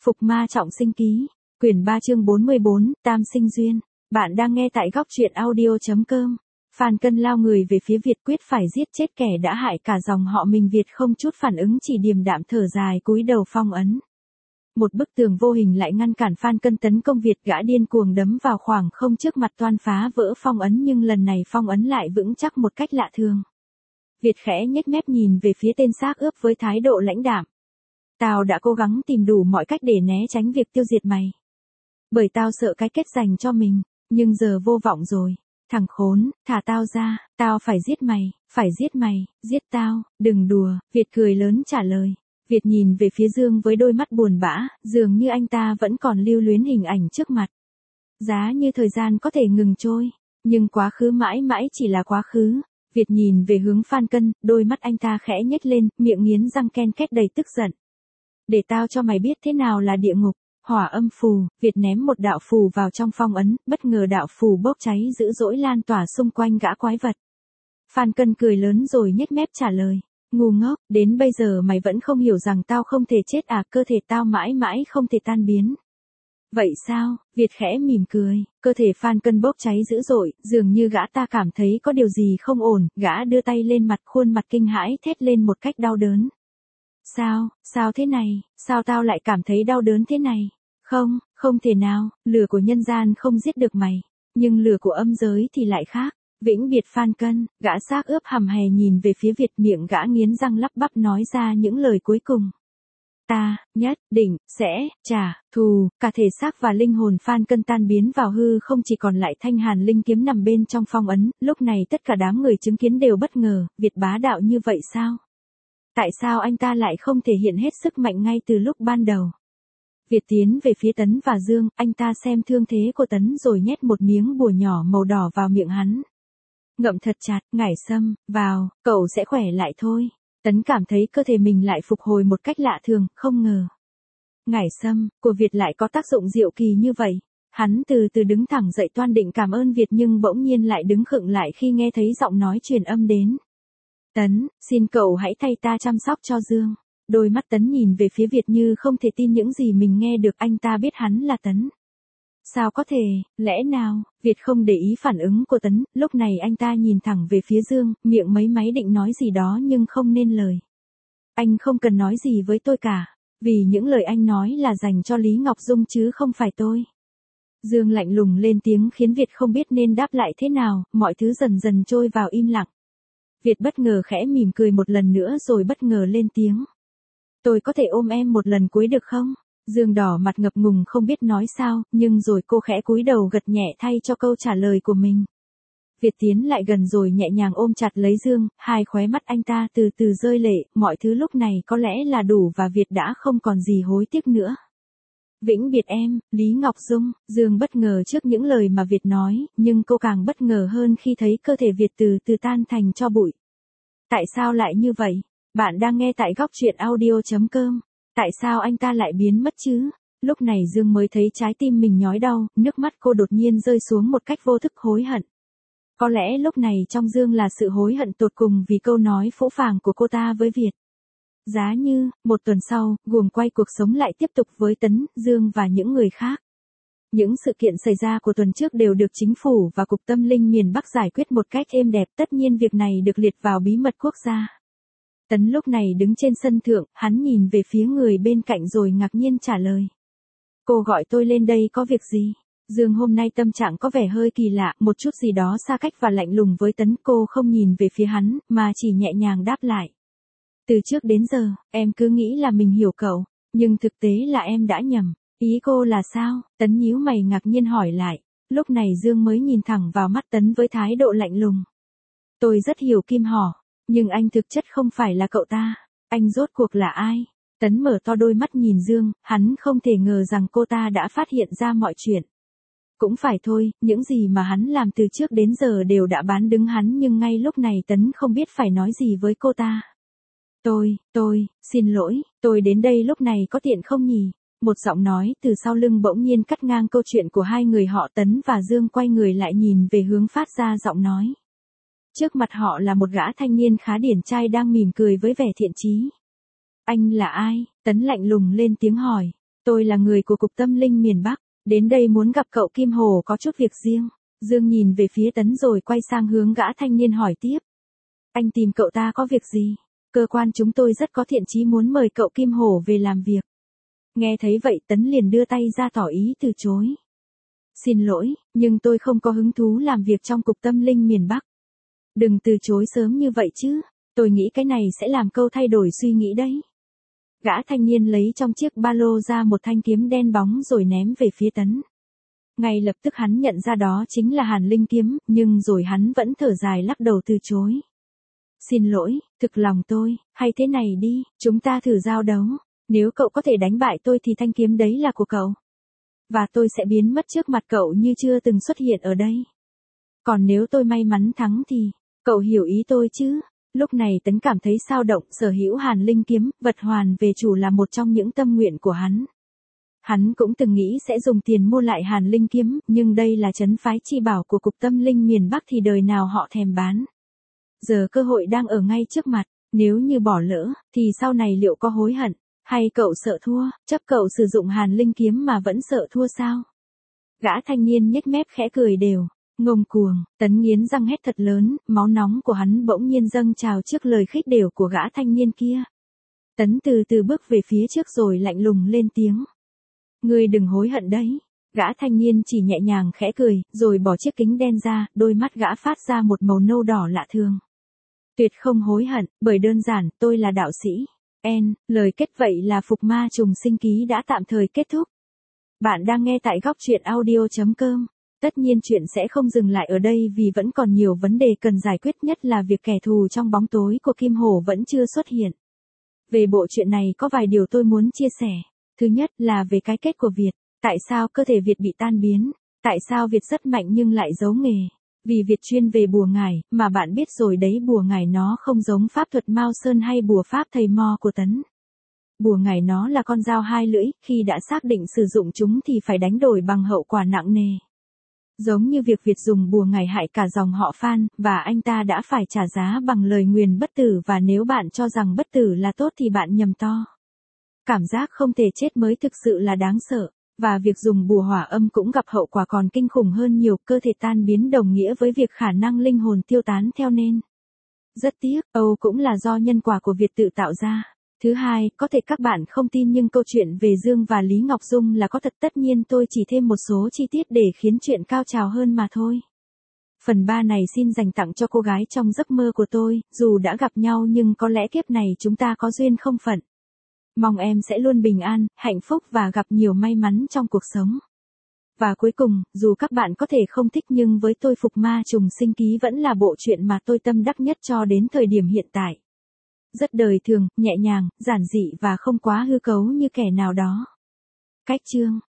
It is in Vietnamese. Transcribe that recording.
Phục ma trọng sinh ký, quyển 3 chương 44, Tam sinh duyên. Bạn đang nghe tại góc truyện audio.com. Phan Cân lao người về phía Việt quyết phải giết chết kẻ đã hại cả dòng họ mình. Việt không chút phản ứng, chỉ điềm đạm thở dài cúi đầu phong ấn. Một bức tường vô hình lại ngăn cản Phan Cân tấn công Việt, gã điên cuồng đấm vào khoảng không trước mặt toan phá vỡ phong ấn, nhưng lần này phong ấn lại vững chắc một cách lạ thường. Việt khẽ nhếch mép nhìn về phía tên xác ướp với thái độ lãnh đạm. Tao đã cố gắng tìm đủ mọi cách để né tránh việc tiêu diệt mày. Bởi tao sợ cái kết dành cho mình, nhưng giờ vô vọng rồi. Thằng khốn, thả tao ra, tao phải giết mày, giết tao, đừng đùa. Việt cười lớn trả lời. Việt nhìn về phía Dương với đôi mắt buồn bã, dường như anh ta vẫn còn lưu luyến hình ảnh trước mặt. Giá như thời gian có thể ngừng trôi, nhưng quá khứ mãi mãi chỉ là quá khứ. Việt nhìn về hướng Phan Cân, đôi mắt anh ta khẽ nhếch lên, miệng nghiến răng ken két đầy tức giận. Để tao cho mày biết thế nào là địa ngục. Hỏa âm phù. Việt ném một đạo phù vào trong phong ấn, bất ngờ đạo phù bốc cháy dữ dội lan tỏa xung quanh gã quái vật. Phan Cân cười lớn rồi nhếch mép trả lời. Ngu ngốc, đến bây giờ mày vẫn không hiểu rằng tao không thể chết à? Cơ thể tao mãi mãi không thể tan biến. Vậy sao? Việt khẽ mỉm cười. Cơ thể Phan Cân bốc cháy dữ dội, dường như gã ta cảm thấy có điều gì không ổn. Gã đưa tay lên mặt, khuôn mặt kinh hãi thét lên một cách đau đớn. Sao thế này? Sao tao lại cảm thấy đau đớn thế này? Không thể nào, lửa của nhân gian không giết được mày, nhưng lửa của âm giới thì lại khác. Vĩnh biệt Phan Cân. Gã xác ướp hầm hè nhìn về phía Việt, miệng gã nghiến răng lắp bắp nói ra những lời cuối cùng. Ta nhất định sẽ trả thù. Cả thể xác và linh hồn Phan Cân tan biến vào hư không, chỉ còn lại thanh hàn linh kiếm nằm bên trong phong ấn. Lúc này tất cả đám người chứng kiến đều bất ngờ. Việt bá đạo như vậy sao? Tại sao anh ta lại không thể hiện hết sức mạnh ngay từ lúc ban đầu? Việt tiến về phía Tấn và Dương, anh ta xem thương thế của Tấn rồi nhét một miếng bùa nhỏ màu đỏ vào miệng hắn. Ngậm thật chặt, Ngải Sâm, vào, cậu sẽ khỏe lại thôi. Tấn cảm thấy cơ thể mình lại phục hồi một cách lạ thường, không ngờ. Ngải Sâm của Việt lại có tác dụng diệu kỳ như vậy. Hắn từ từ đứng thẳng dậy toan định cảm ơn Việt, nhưng bỗng nhiên lại đứng khựng lại khi nghe thấy giọng nói truyền âm đến. Tấn, xin cậu hãy thay ta chăm sóc cho Dương. Đôi mắt Tấn nhìn về phía Việt như không thể tin những gì mình nghe được. Anh ta biết hắn là Tấn. Sao có thể, lẽ nào? Việt không để ý phản ứng của Tấn, lúc này anh ta nhìn thẳng về phía Dương, miệng mấy máy định nói gì đó nhưng không nên lời. Anh không cần nói gì với tôi cả, vì những lời anh nói là dành cho Lý Ngọc Dung chứ không phải tôi. Dương lạnh lùng lên tiếng khiến Việt không biết nên đáp lại thế nào, mọi thứ dần dần trôi vào im lặng. Việt bất ngờ khẽ mỉm cười một lần nữa rồi bất ngờ lên tiếng. Tôi có thể ôm em một lần cuối được không? Dương đỏ mặt ngập ngùng không biết nói sao, nhưng rồi cô khẽ cúi đầu gật nhẹ thay cho câu trả lời của mình. Việt tiến lại gần rồi nhẹ nhàng ôm chặt lấy Dương, hai khóe mắt anh ta từ từ rơi lệ, mọi thứ lúc này có lẽ là đủ và Việt đã không còn gì hối tiếc nữa. Vĩnh biệt em, Lý Ngọc Dung. Dương bất ngờ trước những lời mà Việt nói, nhưng cô càng bất ngờ hơn khi thấy cơ thể Việt từ từ tan thành tro bụi. Tại sao lại như vậy? Bạn đang nghe tại góc truyện audio.com. Tại sao anh ta lại biến mất chứ? Lúc này Dương mới thấy trái tim mình nhói đau, nước mắt cô đột nhiên rơi xuống một cách vô thức hối hận. Có lẽ lúc này trong Dương là sự hối hận tột cùng vì câu nói phũ phàng của cô ta với Việt. Giá như, một tuần sau, guồng quay cuộc sống lại tiếp tục với Tấn, Dương và những người khác. Những sự kiện xảy ra của tuần trước đều được chính phủ và Cục Tâm linh miền Bắc giải quyết một cách êm đẹp, tất nhiên việc này được liệt vào bí mật quốc gia. Tấn lúc này đứng trên sân thượng, hắn nhìn về phía người bên cạnh rồi ngạc nhiên trả lời. Cô gọi tôi lên đây có việc gì? Dương hôm nay tâm trạng có vẻ hơi kỳ lạ, một chút gì đó xa cách và lạnh lùng với Tấn. Cô không nhìn về phía hắn, mà chỉ nhẹ nhàng đáp lại. Từ trước đến giờ, em cứ nghĩ là mình hiểu cậu, nhưng thực tế là em đã nhầm. Ý cô là sao? Tấn nhíu mày ngạc nhiên hỏi lại. Lúc này Dương mới nhìn thẳng vào mắt Tấn với thái độ lạnh lùng. Tôi rất hiểu Kim Hỏ, nhưng anh thực chất không phải là cậu ta. Anh rốt cuộc là ai? Tấn mở to đôi mắt nhìn Dương, hắn không thể ngờ rằng cô ta đã phát hiện ra mọi chuyện. Cũng phải thôi, những gì mà hắn làm từ trước đến giờ đều đã bán đứng hắn, nhưng ngay lúc này Tấn không biết phải nói gì với cô ta. Xin lỗi, tôi đến đây lúc này có tiện không nhỉ? Một giọng nói từ sau lưng bỗng nhiên cắt ngang câu chuyện của hai người họ. Tấn và Dương quay người lại nhìn về hướng phát ra giọng nói. Trước mặt họ là một gã thanh niên khá điển trai đang mỉm cười với vẻ thiện chí. Anh là ai? Tấn lạnh lùng lên tiếng hỏi. Tôi là người của Cục Tâm Linh miền Bắc, đến đây muốn gặp cậu Kim Hồ có chút việc riêng. Dương nhìn về phía Tấn rồi quay sang hướng gã thanh niên hỏi tiếp. Anh tìm cậu ta có việc gì? Cơ quan chúng tôi rất có thiện chí muốn mời cậu Kim Hồ về làm việc. Nghe thấy vậy Tấn liền đưa tay ra tỏ ý từ chối. Xin lỗi, nhưng tôi không có hứng thú làm việc trong Cục Tâm Linh miền Bắc. Đừng từ chối sớm như vậy chứ, tôi nghĩ cái này sẽ làm cậu thay đổi suy nghĩ đấy. Gã thanh niên lấy trong chiếc ba lô ra một thanh kiếm đen bóng rồi ném về phía Tấn. Ngay lập tức hắn nhận ra đó chính là Hàn Linh kiếm, nhưng rồi hắn vẫn thở dài lắc đầu từ chối. Xin lỗi, thực lòng tôi, hay thế này đi, chúng ta thử giao đấu, nếu cậu có thể đánh bại tôi thì thanh kiếm đấy là của cậu. Và tôi sẽ biến mất trước mặt cậu như chưa từng xuất hiện ở đây. Còn nếu tôi may mắn thắng thì, cậu hiểu ý tôi chứ? Lúc này Tấn cảm thấy sao động, sở hữu Hàn Linh kiếm, vật hoàn về chủ là một trong những tâm nguyện của hắn. Hắn cũng từng nghĩ sẽ dùng tiền mua lại Hàn Linh kiếm, nhưng đây là trấn phái chi bảo của Cục Tâm Linh miền Bắc thì đời nào họ thèm bán. Giờ cơ hội đang ở ngay trước mặt, nếu như bỏ lỡ, thì sau này liệu có hối hận, hay cậu sợ thua, chấp cậu sử dụng Hàn Linh kiếm mà vẫn sợ thua sao? Gã thanh niên nhếch mép khẽ cười đều. Ngông cuồng, Tấn nghiến răng hét thật lớn, máu nóng của hắn bỗng nhiên dâng trào trước lời khích đều của gã thanh niên kia. Tấn từ từ bước về phía trước rồi lạnh lùng lên tiếng. Ngươi đừng hối hận đấy. Gã thanh niên chỉ nhẹ nhàng khẽ cười, rồi bỏ chiếc kính đen ra, đôi mắt gã phát ra một màu nâu đỏ lạ thường. Tuyệt không hối hận, bởi đơn giản, tôi là đạo sĩ. Lời kết vậy là Phục Ma Trùng Sinh Ký đã tạm thời kết thúc. Bạn đang nghe tại góc truyện audio.com. Tất nhiên chuyện sẽ không dừng lại ở đây vì vẫn còn nhiều vấn đề cần giải quyết, nhất là việc kẻ thù trong bóng tối của Kim Hổ vẫn chưa xuất hiện. Về bộ truyện này có vài điều tôi muốn chia sẻ. Thứ nhất là về cái kết của Việt. Tại sao cơ thể Việt bị tan biến? Tại sao Việt rất mạnh nhưng lại giấu nghề? Vì Việt chuyên về bùa ngải, mà bạn biết rồi đấy, bùa ngải nó không giống pháp thuật Mao Sơn hay bùa pháp thầy Mo của Tấn. Bùa ngải nó là con dao hai lưỡi, khi đã xác định sử dụng chúng thì phải đánh đổi bằng hậu quả nặng nề. Giống như việc Việt dùng bùa ngải hại cả dòng họ Phan, và anh ta đã phải trả giá bằng lời nguyền bất tử, và nếu bạn cho rằng bất tử là tốt thì bạn nhầm to. Cảm giác không thể chết mới thực sự là đáng sợ, và việc dùng bùa hỏa âm cũng gặp hậu quả còn kinh khủng hơn nhiều, cơ thể tan biến đồng nghĩa với việc khả năng linh hồn tiêu tán theo nên. Rất tiếc, Âu cũng là do nhân quả của Việt tự tạo ra. Thứ hai, có thể các bạn không tin nhưng câu chuyện về Dương và Lý Ngọc Dung là có thật, tất nhiên tôi chỉ thêm một số chi tiết để khiến chuyện cao trào hơn mà thôi. Phần 3 này xin dành tặng cho cô gái trong giấc mơ của tôi, dù đã gặp nhau nhưng có lẽ kiếp này chúng ta có duyên không phận. Mong em sẽ luôn bình an, hạnh phúc và gặp nhiều may mắn trong cuộc sống. Và cuối cùng, dù các bạn có thể không thích nhưng với tôi Phục Ma Trùng Sinh Ký vẫn là bộ truyện mà tôi tâm đắc nhất cho đến thời điểm hiện tại. Rất đời thường, nhẹ nhàng, giản dị và không quá hư cấu như kẻ nào đó. Cách chương